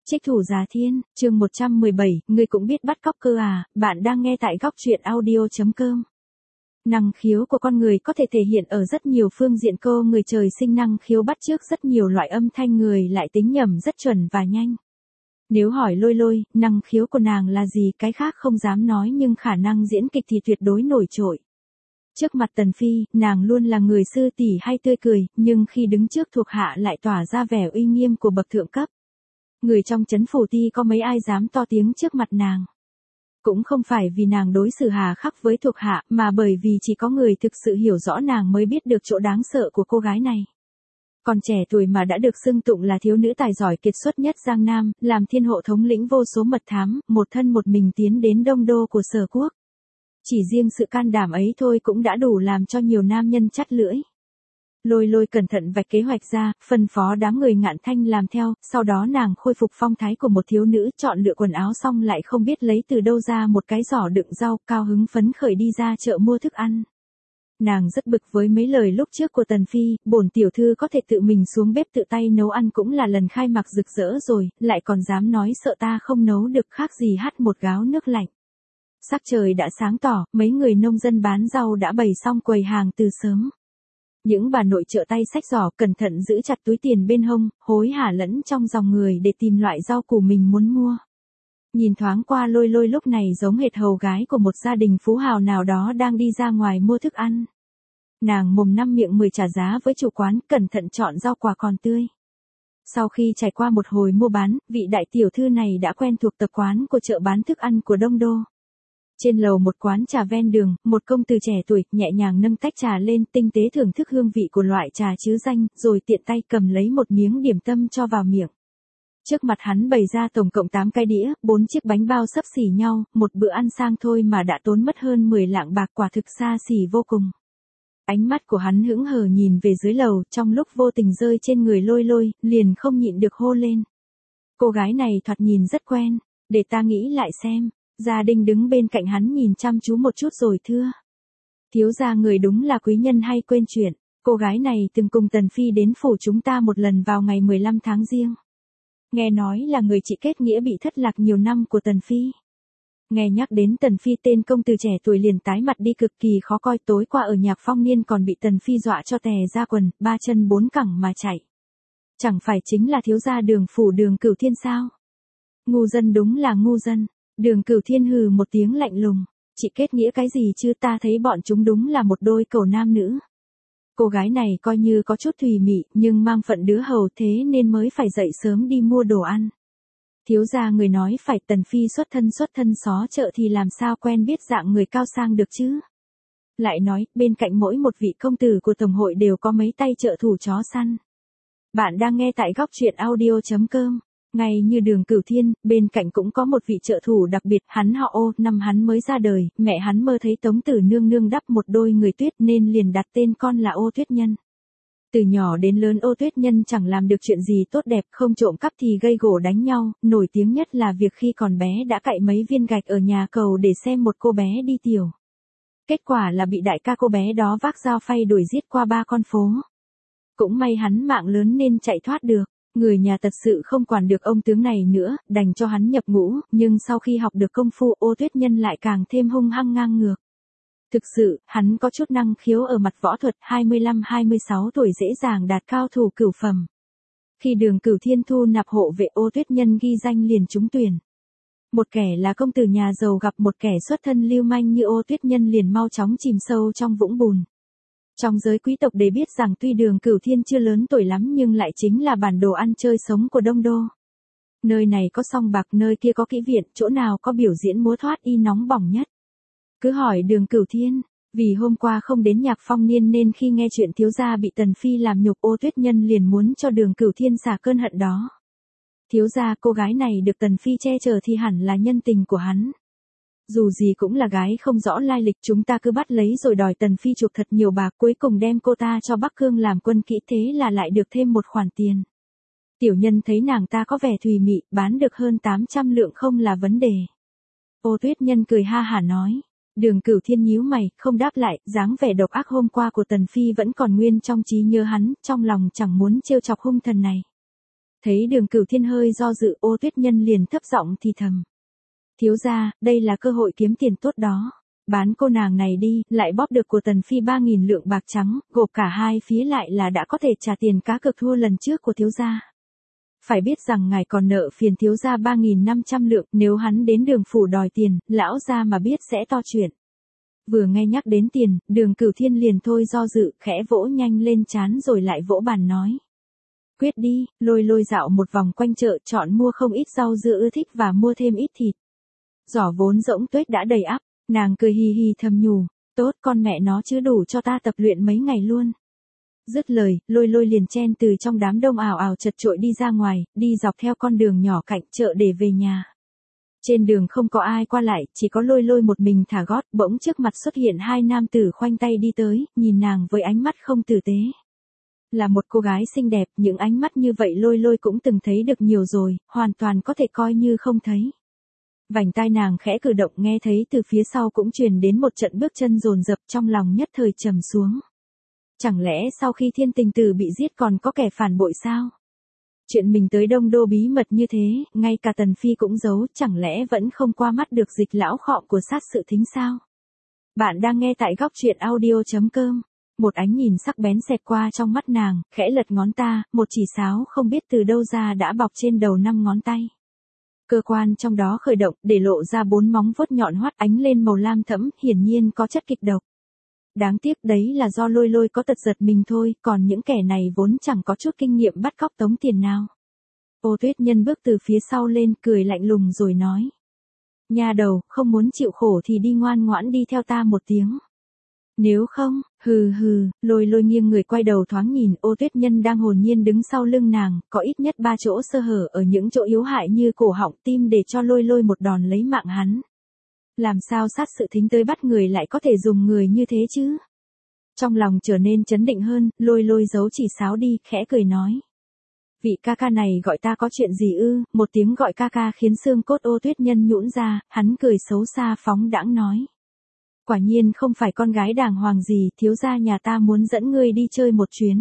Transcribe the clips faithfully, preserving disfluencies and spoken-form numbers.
Trích thủ Giá Thiên, chương một trăm mười bảy, ngươi cũng biết bắt cóc cơ à, bạn đang nghe tại góc truyện audio.com. Năng khiếu của con người có thể thể hiện ở rất nhiều phương diện. Cô người trời sinh năng khiếu bắt chước rất nhiều loại âm thanh, người lại tính nhẩm rất chuẩn và nhanh. Nếu hỏi Lôi Lôi, năng khiếu của nàng là gì, cái khác không dám nói, nhưng khả năng diễn kịch thì tuyệt đối nổi trội. Trước mặt Tần Phi, nàng luôn là người sư tỷ hay tươi cười, nhưng khi đứng trước thuộc hạ lại tỏa ra vẻ uy nghiêm của bậc thượng cấp. Người trong trấn phủ ti có mấy ai dám to tiếng trước mặt nàng. Cũng không phải vì nàng đối xử hà khắc với thuộc hạ, mà bởi vì chỉ có người thực sự hiểu rõ nàng mới biết được chỗ đáng sợ của cô gái này. Còn trẻ tuổi mà đã được xưng tụng là thiếu nữ tài giỏi kiệt xuất nhất Giang Nam, làm thiên hộ thống lĩnh vô số mật thám, một thân một mình tiến đến đông đô của Sở Quốc. Chỉ riêng sự can đảm ấy thôi cũng đã đủ làm cho nhiều nam nhân chắt lưỡi. Lôi Lôi cẩn thận vạch kế hoạch ra, phân phó đám người Ngạn Thanh làm theo, sau đó nàng khôi phục phong thái của một thiếu nữ, chọn lựa quần áo xong lại không biết lấy từ đâu ra một cái giỏ đựng rau, cao hứng phấn khởi đi ra chợ mua thức ăn. Nàng rất bực với mấy lời lúc trước của Tần Phi, bổn tiểu thư có thể tự mình xuống bếp tự tay nấu ăn cũng là lần khai mạc rực rỡ rồi, lại còn dám nói sợ ta không nấu được, khác gì hắt một gáo nước lạnh. Sắc trời đã sáng tỏ, mấy người nông dân bán rau đã bày xong quầy hàng từ sớm. Những bà nội chợ tay xách giỏ cẩn thận giữ chặt túi tiền bên hông, hối hả lẫn trong dòng người để tìm loại rau củ mình muốn mua. Nhìn thoáng qua Lôi Lôi lúc này giống hệt hầu gái của một gia đình phú hào nào đó đang đi ra ngoài mua thức ăn. Nàng mồm năm miệng mười trả giá với chủ quán, cẩn thận chọn rau quả còn tươi. Sau khi trải qua một hồi mua bán, vị đại tiểu thư này đã quen thuộc tập quán của chợ bán thức ăn của Đông Đô. Trên lầu một quán trà ven đường, một công tử trẻ tuổi nhẹ nhàng nâng tách trà lên, tinh tế thưởng thức hương vị của loại trà chứ danh, rồi tiện tay cầm lấy một miếng điểm tâm cho vào miệng. Trước mặt hắn bày ra tổng cộng tám cái đĩa, bốn chiếc bánh bao xấp xỉ nhau, một bữa ăn sang thôi mà đã tốn mất hơn mười lạng bạc, quả thực xa xỉ vô cùng. Ánh mắt của hắn hững hờ nhìn về dưới lầu, trong lúc vô tình rơi trên người Lôi Lôi, liền không nhịn được hô lên. Cô gái này thoạt nhìn rất quen, để ta nghĩ lại xem. Gia Đình đứng bên cạnh hắn nhìn chăm chú một chút rồi thưa. Thiếu gia người đúng là quý nhân hay quên chuyện, cô gái này từng cùng Tần Phi đến phủ chúng ta một lần vào ngày mười lăm tháng Giêng. Nghe nói là người chị kết nghĩa bị thất lạc nhiều năm của Tần Phi. Nghe nhắc đến Tần Phi, tên công tử trẻ tuổi liền tái mặt đi cực kỳ khó coi, tối qua ở Nhạc Phong Niên còn bị Tần Phi dọa cho tè ra quần, ba chân bốn cẳng mà chạy. Chẳng phải chính là thiếu gia Đường phủ Đường Cửu Thiên sao? Ngu dân đúng là ngu dân. Đường Cửu Thiên hừ một tiếng lạnh lùng, chị kết nghĩa cái gì chứ, ta thấy bọn chúng đúng là một đôi cẩu nam nữ. Cô gái này coi như có chút thùy mị, nhưng mang phận đứa hầu, thế nên mới phải dậy sớm đi mua đồ ăn. Thiếu gia người nói phải, Tần Phi xuất thân xuất thân xó chợ thì làm sao quen biết dạng người cao sang được chứ. Lại nói, bên cạnh mỗi một vị công tử của tổng hội đều có mấy tay trợ thủ chó săn. Bạn đang nghe tại góc truyện audio.com. Ngay như Đường Cửu Thiên, bên cạnh cũng có một vị trợ thủ đặc biệt, hắn họ Ô, năm hắn mới ra đời, mẹ hắn mơ thấy Tống Tử Nương nương đắp một đôi người tuyết nên liền đặt tên con là Ô Tuyết Nhân. Từ nhỏ đến lớn Ô Tuyết Nhân chẳng làm được chuyện gì tốt đẹp, không trộm cắp thì gây gổ đánh nhau, nổi tiếng nhất là việc khi còn bé đã cạy mấy viên gạch ở nhà cầu để xem một cô bé đi tiểu. Kết quả là bị đại ca cô bé đó vác dao phay đuổi giết qua ba con phố. Cũng may hắn mạng lớn nên chạy thoát được. Người nhà thật sự không quản được ông tướng này nữa, đành cho hắn nhập ngũ, nhưng sau khi học được công phu, Ô Tuyết Nhân lại càng thêm hung hăng ngang ngược. Thực sự, hắn có chút năng khiếu ở mặt võ thuật, hai mươi lăm hai mươi sáu tuổi dễ dàng đạt cao thủ cửu phẩm. Khi Đường Cửu Thiên thu nạp hộ vệ, Ô Tuyết Nhân ghi danh liền trúng tuyển. Một kẻ là công tử nhà giàu gặp một kẻ xuất thân lưu manh như Ô Tuyết Nhân liền mau chóng chìm sâu trong vũng bùn. Trong giới quý tộc để biết rằng tuy Đường Cửu Thiên chưa lớn tuổi lắm nhưng lại chính là bản đồ ăn chơi sống của Đông Đô. Nơi này có song bạc, nơi kia có kỹ viện, chỗ nào có biểu diễn múa thoát y nóng bỏng nhất. Cứ hỏi Đường Cửu Thiên, vì hôm qua không đến Nhạc Phong Niên nên khi nghe chuyện thiếu gia bị Tần Phi làm nhục, Ô Tuyết Nhân liền muốn cho Đường Cửu Thiên xả cơn hận đó. Thiếu gia, cô gái này được Tần Phi che chở thì hẳn là nhân tình của hắn. Dù gì cũng là gái không rõ lai lịch, chúng ta cứ bắt lấy rồi đòi Tần Phi chuộc thật nhiều bạc, cuối cùng đem cô ta cho Bắc Cương làm quân kỹ, thế là lại được thêm một khoản tiền. Tiểu nhân thấy nàng ta có vẻ thùy mị, bán được hơn tám trăm lượng không là vấn đề. Ô Tuyết Nhân cười ha hả nói. Đường Cửu Thiên nhíu mày, không đáp lại, dáng vẻ độc ác hôm qua của Tần Phi vẫn còn nguyên trong trí nhớ hắn, trong lòng chẳng muốn trêu chọc hung thần này. Thấy Đường Cửu Thiên hơi do dự, Ô Tuyết Nhân liền thấp giọng thì thầm. Thiếu gia, đây là cơ hội kiếm tiền tốt đó. Bán cô nàng này đi, lại bóp được của Tần Phi ba nghìn lượng bạc trắng, gộp cả hai phía lại là đã có thể trả tiền cá cược thua lần trước của thiếu gia. Phải biết rằng ngài còn nợ phiền thiếu gia ba nghìn năm trăm lượng, nếu hắn đến Đường phủ đòi tiền, lão gia mà biết sẽ to chuyện. Vừa nghe nhắc đến tiền, Đường Cửu Thiên liền thôi do dự, khẽ vỗ nhanh lên trán rồi lại vỗ bàn nói. Quyết đi, lôi lôi dạo một vòng quanh chợ, chọn mua không ít rau dưa ưa thích và mua thêm ít thịt. Giỏ vốn rỗng tuếch đã đầy ắp, nàng cười hì hì thầm nhủ, tốt con mẹ nó chứ đủ cho ta tập luyện mấy ngày luôn. Dứt lời, lôi lôi liền chen từ trong đám đông ảo ảo chật chội đi ra ngoài, đi dọc theo con đường nhỏ cạnh chợ để về nhà. Trên đường không có ai qua lại, chỉ có lôi lôi một mình thả gót, bỗng trước mặt xuất hiện hai nam tử khoanh tay đi tới, nhìn nàng với ánh mắt không tử tế. Là một cô gái xinh đẹp, những ánh mắt như vậy lôi lôi cũng từng thấy được nhiều rồi, hoàn toàn có thể coi như không thấy. Vành tai nàng khẽ cử động, nghe thấy từ phía sau cũng truyền đến một trận bước chân dồn dập, trong lòng nhất thời trầm xuống. Chẳng lẽ sau khi Thiên Tình Tử bị giết còn có kẻ phản bội sao? Chuyện mình tới Đông Đô bí mật như thế, ngay cả Tần Phi cũng giấu, chẳng lẽ vẫn không qua mắt được Dịch lão khọm của sát sự thính sao? Bạn đang nghe tại góc truyện audio chấm com. Một ánh nhìn sắc bén xẹt qua trong mắt nàng, khẽ lật ngón ta, một chỉ sáo không biết từ đâu ra đã bọc trên đầu năm ngón tay. Cơ quan trong đó khởi động, để lộ ra bốn móng vuốt nhọn hoắt ánh lên màu lam thẫm, hiển nhiên có chất kịch độc. Đáng tiếc đấy là do lôi lôi có tật giật mình thôi, còn những kẻ này vốn chẳng có chút kinh nghiệm bắt cóc tống tiền nào. Ô Tuyết Nhân bước từ phía sau lên, cười lạnh lùng rồi nói. Nha đầu, không muốn chịu khổ thì đi ngoan ngoãn đi theo ta một tiếng. Nếu không, hừ hừ, lôi lôi nghiêng người quay đầu thoáng nhìn, Ô Tuyết Nhân đang hồn nhiên đứng sau lưng nàng, có ít nhất ba chỗ sơ hở ở những chỗ yếu hại như cổ họng tim để cho lôi lôi một đòn lấy mạng hắn. Làm sao sát sự thính tới bắt người lại có thể dùng người như thế chứ? Trong lòng trở nên chấn định hơn, lôi lôi giấu chỉ sáo đi, khẽ cười nói. Vị ca ca này gọi ta có chuyện gì ư? Một tiếng gọi ca ca khiến xương cốt Ô Tuyết Nhân nhũn ra, hắn cười xấu xa phóng đãng nói. Quả nhiên không phải con gái đàng hoàng gì, thiếu gia nhà ta muốn dẫn ngươi đi chơi một chuyến.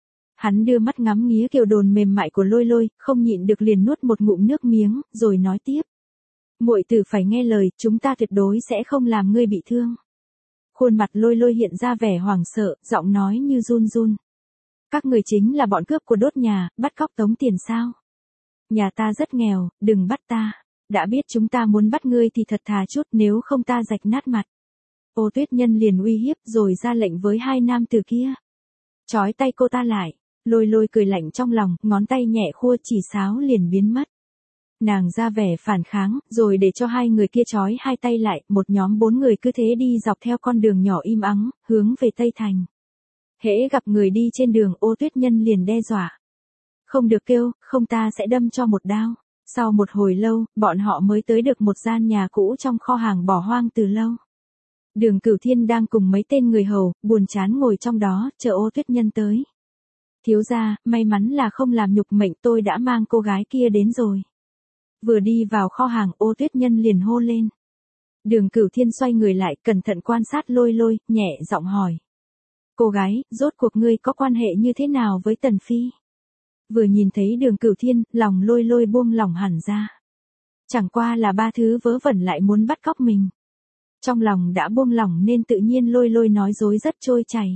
Hắn đưa mắt ngắm nghía kiểu đồn mềm mại của lôi lôi, không nhịn được liền nuốt một ngụm nước miếng, rồi nói tiếp. Muội tử phải nghe lời, chúng ta tuyệt đối sẽ không làm ngươi bị thương. Khuôn mặt lôi lôi hiện ra vẻ hoảng sợ, giọng nói như run run. Các người chính là bọn cướp của đốt nhà, bắt cóc tống tiền sao? Nhà ta rất nghèo, đừng bắt ta. Đã biết chúng ta muốn bắt ngươi thì thật thà chút, nếu không ta rạch nát mặt. Ô Tuyết Nhân liền uy hiếp rồi ra lệnh với hai nam tử kia. Chói tay cô ta lại, lôi lôi cười lạnh trong lòng, ngón tay nhẹ khua chỉ sáo liền biến mất. Nàng ra vẻ phản kháng, rồi để cho hai người kia chói hai tay lại, một nhóm bốn người cứ thế đi dọc theo con đường nhỏ im ắng, hướng về Tây Thành. Hễ gặp người đi trên đường, Ô Tuyết Nhân liền đe dọa. Không được kêu, không ta sẽ đâm cho một đao. Sau một hồi lâu, bọn họ mới tới được một gian nhà cũ trong kho hàng bỏ hoang từ lâu. Đường Cửu Thiên đang cùng mấy tên người hầu, buồn chán ngồi trong đó, chờ Ô Tuyết Nhân tới. Thiếu gia, may mắn là không làm nhục mệnh, tôi đã mang cô gái kia đến rồi. Vừa đi vào kho hàng, Ô Tuyết Nhân liền hô lên. Đường Cửu Thiên xoay người lại, cẩn thận quan sát lôi lôi, nhẹ giọng hỏi. Cô gái, rốt cuộc ngươi có quan hệ như thế nào với Tần Phi? Vừa nhìn thấy Đường Cửu Thiên, lòng lôi lôi buông lỏng hẳn ra. Chẳng qua là ba thứ vớ vẩn lại muốn bắt cóc mình. Trong lòng đã buông lỏng nên tự nhiên lôi lôi nói dối rất trôi chảy.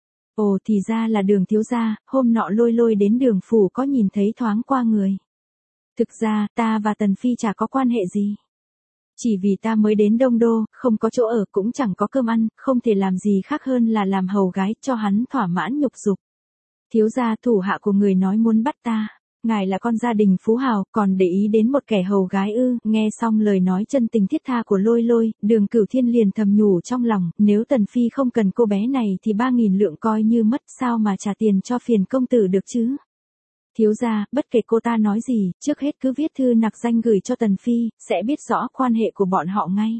Ồ thì ra là Đường thiếu gia, hôm nọ lôi lôi đến Đường phủ có nhìn thấy thoáng qua người. Thực ra, ta và Tần Phi chả có quan hệ gì. Chỉ vì ta mới đến Đông Đô, không có chỗ ở cũng chẳng có cơm ăn, không thể làm gì khác hơn là làm hầu gái cho hắn thỏa mãn nhục dục. Thiếu gia thủ hạ của người nói muốn bắt ta. Ngài là con gia đình phú hào, còn để ý đến một kẻ hầu gái ư? Nghe xong lời nói chân tình thiết tha của lôi lôi, Đường Cửu Thiên liền thầm nhủ trong lòng, nếu Tần Phi không cần cô bé này thì ba nghìn lượng coi như mất, sao mà trả tiền cho phiền công tử được chứ? Thiếu gia, bất kể cô ta nói gì, trước hết cứ viết thư nặc danh gửi cho Tần Phi, sẽ biết rõ quan hệ của bọn họ ngay.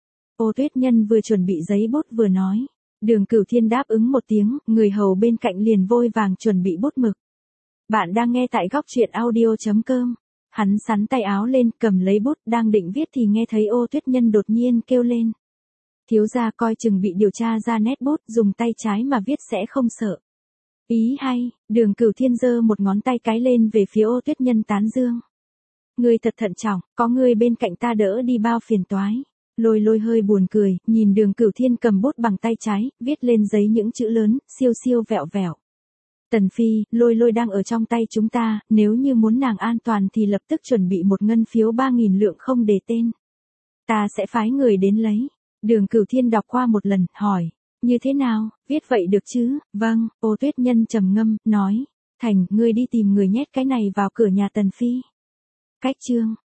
Ô Tuyết Nhân vừa chuẩn bị giấy bút vừa nói. Đường Cửu Thiên đáp ứng một tiếng, người hầu bên cạnh liền vội vàng chuẩn bị bút mực. Bạn đang nghe tại góc truyện audio chấm com. Hắn sắn tay áo lên, cầm lấy bút, đang định viết thì nghe thấy Ô Tuyết Nhân đột nhiên kêu lên. Thiếu gia coi chừng bị điều tra ra nét bút, dùng tay trái mà viết sẽ không sợ. Ý hay, Đường Cửu Thiên giơ một ngón tay cái lên về phía Ô Tuyết Nhân tán dương. Ngươi thật thận trọng, có ngươi bên cạnh ta đỡ đi bao phiền toái. Lôi lôi hơi buồn cười, nhìn Đường Cửu Thiên cầm bút bằng tay trái, viết lên giấy những chữ lớn, siêu siêu vẹo vẹo. Tần Phi, lôi lôi đang ở trong tay chúng ta, nếu như muốn nàng an toàn thì lập tức chuẩn bị một ngân phiếu ba nghìn lượng không đề tên. Ta sẽ phái người đến lấy. Đường Cửu Thiên đọc qua một lần, hỏi. Như thế nào, viết vậy được chứ? Vâng, Ô Tuyết Nhân trầm ngâm, nói. Thành, ngươi đi tìm người nhét cái này vào cửa nhà Tần Phi. Cách chương.